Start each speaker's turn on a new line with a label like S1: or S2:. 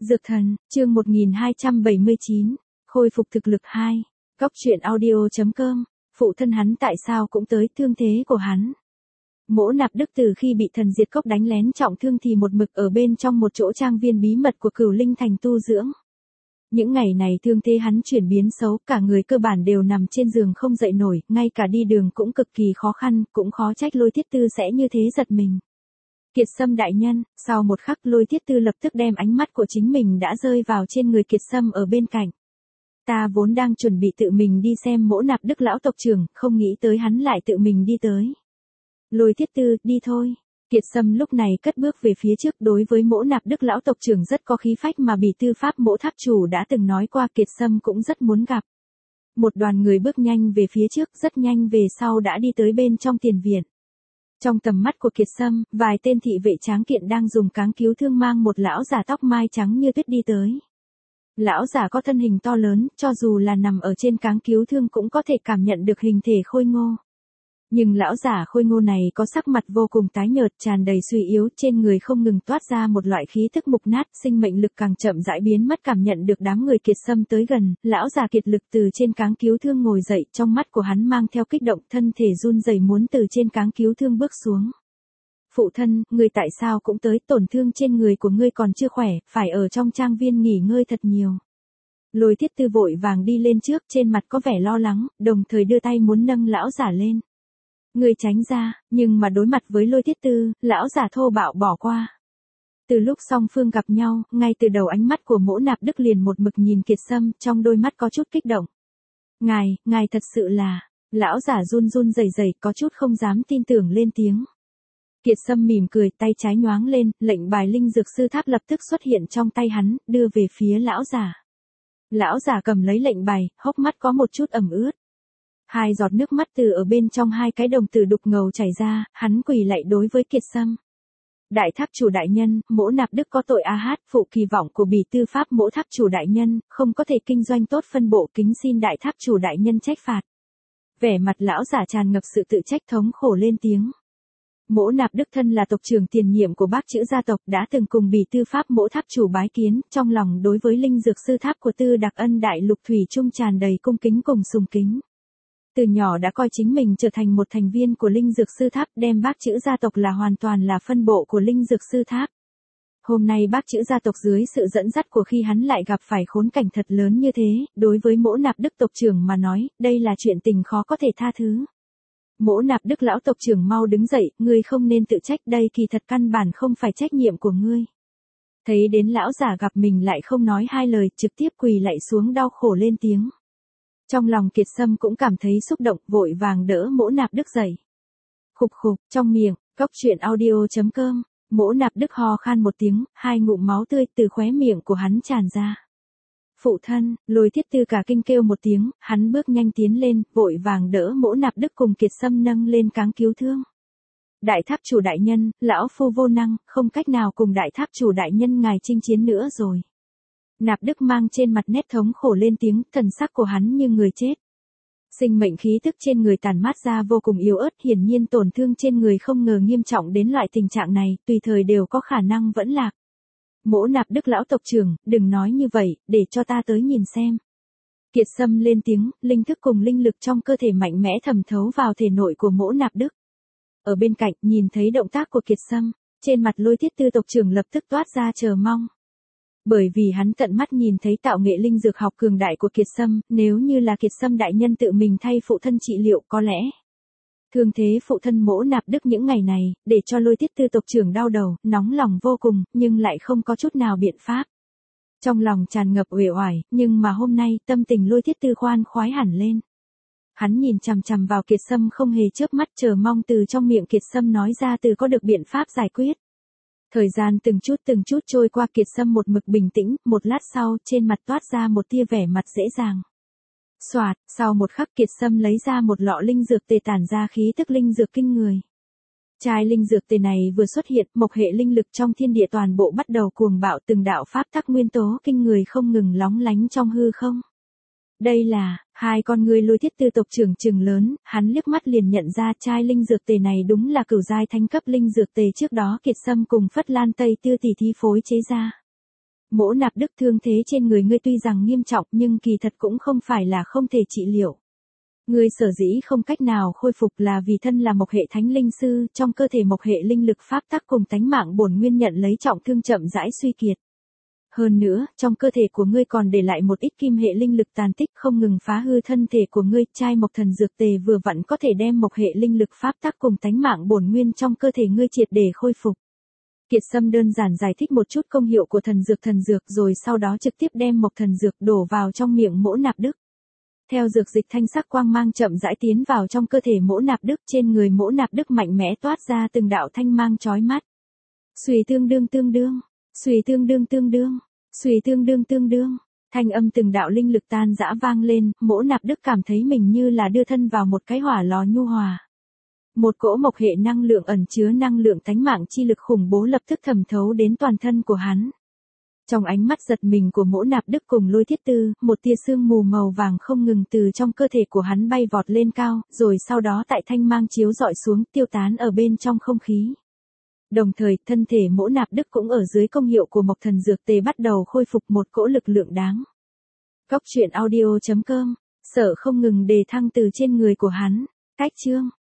S1: Dược thần, chương 1279, khôi phục thực lực 2. Góc truyện audio.com, phụ thân hắn tại sao cũng tới thương thế của hắn. Mỗ Nạp Đức từ khi bị thần diệt cốc đánh lén trọng thương thì một mực ở bên trong một chỗ trang viên bí mật của Cửu Linh Thành tu dưỡng. Những ngày này thương thế hắn chuyển biến xấu, cả người cơ bản đều nằm trên giường không dậy nổi, ngay cả đi đường cũng cực kỳ khó khăn, cũng khó trách Lôi Thiết Tư sẽ như thế giật mình. Kiệt Sâm đại nhân, sau một khắc Lôi Thiết Tư lập tức đem ánh mắt của chính mình đã rơi vào trên người Kiệt Sâm ở bên cạnh. Ta vốn đang chuẩn bị tự mình đi xem Mỗ Nạp Đức lão tộc trưởng, không nghĩ tới hắn lại tự mình đi tới. Lôi Thiết Tư, đi thôi. Kiệt Sâm lúc này cất bước về phía trước, đối với Mỗ Nạp Đức lão tộc trưởng rất có khí phách mà Bỉ Tư Pháp Mỗ Tháp chủ đã từng nói qua, Kiệt Sâm cũng rất muốn gặp. Một đoàn người bước nhanh về phía trước, rất nhanh về sau đã đi tới bên trong tiền viện. Trong tầm mắt của Kiệt Sâm, vài tên thị vệ tráng kiện đang dùng cáng cứu thương mang một lão giả tóc mai trắng như tuyết đi tới. Lão giả có thân hình to lớn, cho dù là nằm ở trên cáng cứu thương cũng có thể cảm nhận được hình thể khôi ngô. Nhưng lão giả khôi ngô này có sắc mặt vô cùng tái nhợt, tràn đầy suy yếu, trên người không ngừng toát ra một loại khí tức mục nát, sinh mệnh lực càng chậm rãi biến mất. Cảm nhận được đám người Kiệt Sâm tới gần, lão già kiệt lực từ trên cáng cứu thương ngồi dậy, trong mắt của hắn mang theo kích động, thân thể run rẩy muốn từ trên cáng cứu thương bước xuống. Phụ thân, ngươi tại sao cũng tới, tổn thương trên người của ngươi còn chưa khỏe, phải ở trong trang viên nghỉ ngơi thật nhiều. Lôi Thiết Tư vội vàng đi lên trước, trên mặt có vẻ lo lắng, đồng thời đưa tay muốn nâng lão giả lên. Người tránh ra, nhưng mà đối mặt với Lôi Thiết Tư, lão giả thô bạo bỏ qua. Từ lúc song phương gặp nhau, ngay từ đầu ánh mắt của Mỗ Nạp Đức liền một mực nhìn Kiệt Sâm, trong đôi mắt có chút kích động. Ngài thật sự là, lão giả run run rẩy rẩy, có chút không dám tin tưởng lên tiếng. Kiệt Sâm mỉm cười, tay trái nhoáng lên, lệnh bài linh dược sư tháp lập tức xuất hiện trong tay hắn, đưa về phía lão giả. Lão giả cầm lấy lệnh bài, hốc mắt có một chút ẩm ướt. Hai giọt nước mắt từ ở bên trong hai cái đồng tử đục ngầu chảy ra, hắn quỳ lạy đối với Kiệt Sâm. Đại tháp chủ đại nhân, Mỗ Nạp Đức có tội phụ kỳ vọng của Bỉ Tư Pháp Mỗ tháp chủ đại nhân, không có thể kinh doanh tốt phân bộ, kính xin đại tháp chủ đại nhân trách phạt. Vẻ mặt lão giả tràn ngập sự tự trách thống khổ lên tiếng. Mỗ Nạp Đức thân là tộc trưởng tiền nhiệm của Bác Chữ gia tộc, đã từng cùng Bỉ Tư Pháp Mỗ tháp chủ bái kiến, trong lòng đối với linh dược sư tháp của Tư Đặc Ân Đại Lục thủy chung tràn đầy cung kính cùng sùng kính. Từ nhỏ đã coi chính mình trở thành một thành viên của linh dược sư tháp, đem Bác Chữ gia tộc là hoàn toàn là phân bộ của linh dược sư tháp. Hôm nay Bác Chữ gia tộc dưới sự dẫn dắt của khi hắn lại gặp phải khốn cảnh thật lớn như thế, đối với Mỗ Nạp Đức tộc trưởng mà nói, đây là chuyện tình khó có thể tha thứ. Mỗ Nạp Đức lão tộc trưởng mau đứng dậy, ngươi không nên tự trách, đây kỳ thật căn bản không phải trách nhiệm của ngươi. Thấy đến lão giả gặp mình lại không nói hai lời, trực tiếp quỳ lạy xuống đau khổ lên tiếng. Trong lòng Kiệt Sâm cũng cảm thấy xúc động, vội vàng đỡ Mỗ Nạp Đức dậy. Khục khục, trong miệng, góc truyện audio.com, Mỗ Nạp Đức ho khan một tiếng, hai ngụm máu tươi từ khóe miệng của hắn tràn ra. Phụ thân, Lôi Thiết Tư cả kinh kêu một tiếng, hắn bước nhanh tiến lên, vội vàng đỡ Mỗ Nạp Đức cùng Kiệt Sâm nâng lên cáng cứu thương. Đại tháp chủ đại nhân, lão phu vô năng, không cách nào cùng đại tháp chủ đại nhân ngài chinh chiến nữa rồi. Nạp Đức mang trên mặt nét thống khổ lên tiếng, thần sắc của hắn như người chết. Sinh mệnh khí tức trên người tản mát ra vô cùng yếu ớt, hiển nhiên tổn thương trên người không ngờ nghiêm trọng đến loại tình trạng này, tùy thời đều có khả năng vẫn lạc. Mỗ Nạp Đức lão tộc trưởng, đừng nói như vậy, để cho ta tới nhìn xem. Kiệt Sâm lên tiếng, linh thức cùng linh lực trong cơ thể mạnh mẽ thẩm thấu vào thể nội của Mỗ Nạp Đức. Ở bên cạnh, nhìn thấy động tác của Kiệt Sâm, trên mặt Lôi Thiết Tư tộc trưởng lập tức toát ra chờ mong. Bởi vì hắn tận mắt nhìn thấy tạo nghệ linh dược học cường đại của Kiệt Sâm, nếu như là Kiệt Sâm đại nhân tự mình thay phụ thân trị liệu có lẽ. Thương thế phụ thân Mỗ Nạp Đức những ngày này, để cho Lôi Thiết Tư tộc trưởng đau đầu, nóng lòng vô cùng, nhưng lại không có chút nào biện pháp. Trong lòng tràn ngập uể oải, nhưng mà hôm nay, tâm tình Lôi Thiết Tư khoan khoái hẳn lên. Hắn nhìn chằm chằm vào Kiệt Sâm không hề chớp mắt, chờ mong từ trong miệng Kiệt Sâm nói ra từ có được biện pháp giải quyết. Thời gian từng chút trôi qua, Kiệt Sâm một mực bình tĩnh, một lát sau, trên mặt toát ra một tia vẻ mặt dễ dàng. Soạt, sau một khắc Kiệt Sâm lấy ra một lọ linh dược tề tản ra khí tức linh dược kinh người. Chai linh dược tề này vừa xuất hiện, mộc hệ linh lực trong thiên địa toàn bộ bắt đầu cuồng bạo, từng đạo pháp tắc nguyên tố kinh người không ngừng lóng lánh trong hư không. Đây là, hai con ngươi Lôi Thiết Tư tộc trưởng trừng lớn, hắn liếc mắt liền nhận ra chai linh dược tề này đúng là cửu giai thánh cấp linh dược tề trước đó Kiệt Sâm cùng Phất Lan Tây Tư tỷ thí phối chế ra. Mỗ Nạp Đức, thương thế trên người ngươi tuy rằng nghiêm trọng nhưng kỳ thật cũng không phải là không thể trị liệu. Ngươi sở dĩ không cách nào khôi phục là vì thân là mộc hệ thánh linh sư, trong cơ thể mộc hệ linh lực pháp tắc cùng tánh mạng bổn nguyên nhận lấy trọng thương chậm rãi suy kiệt. Hơn nữa, trong cơ thể của ngươi còn để lại một ít kim hệ linh lực tàn tích không ngừng phá hư thân thể của ngươi, chai mộc thần dược tề vừa vặn có thể đem mộc hệ linh lực pháp tắc cùng tánh mạng bổn nguyên trong cơ thể ngươi triệt để khôi phục. Kiệt Sâm đơn giản giải thích một chút công hiệu của thần dược rồi sau đó trực tiếp đem mộc thần dược đổ vào trong miệng Mỗ Nạp Đức. Theo dược dịch thanh sắc quang mang chậm rãi tiến vào trong cơ thể Mỗ Nạp Đức, trên người Mỗ Nạp Đức mạnh mẽ toát ra từng đạo thanh mang chói mắt. Xuy tương đương, xuy tương đương, thanh âm từng đạo linh lực tan dã vang lên, Mỗ Nạp Đức cảm thấy mình như là đưa thân vào một cái hỏa lò nhu hòa. Một cỗ mộc hệ năng lượng ẩn chứa năng lượng tánh mạng chi lực khủng bố lập tức thẩm thấu đến toàn thân của hắn. Trong ánh mắt giật mình của Mỗ Nạp Đức cùng Lôi Thiết Tư, một tia sương mù màu vàng không ngừng từ trong cơ thể của hắn bay vọt lên cao, rồi sau đó tại thanh mang chiếu dọi xuống tiêu tán ở bên trong không khí. Đồng thời, thân thể Mỗ Nạp Đức cũng ở dưới công hiệu của mộc thần dược tề bắt đầu khôi phục một cỗ lực lượng đáng. Cóc truyện audio.com, sở không ngừng đề thăng từ trên người của hắn. Cách chương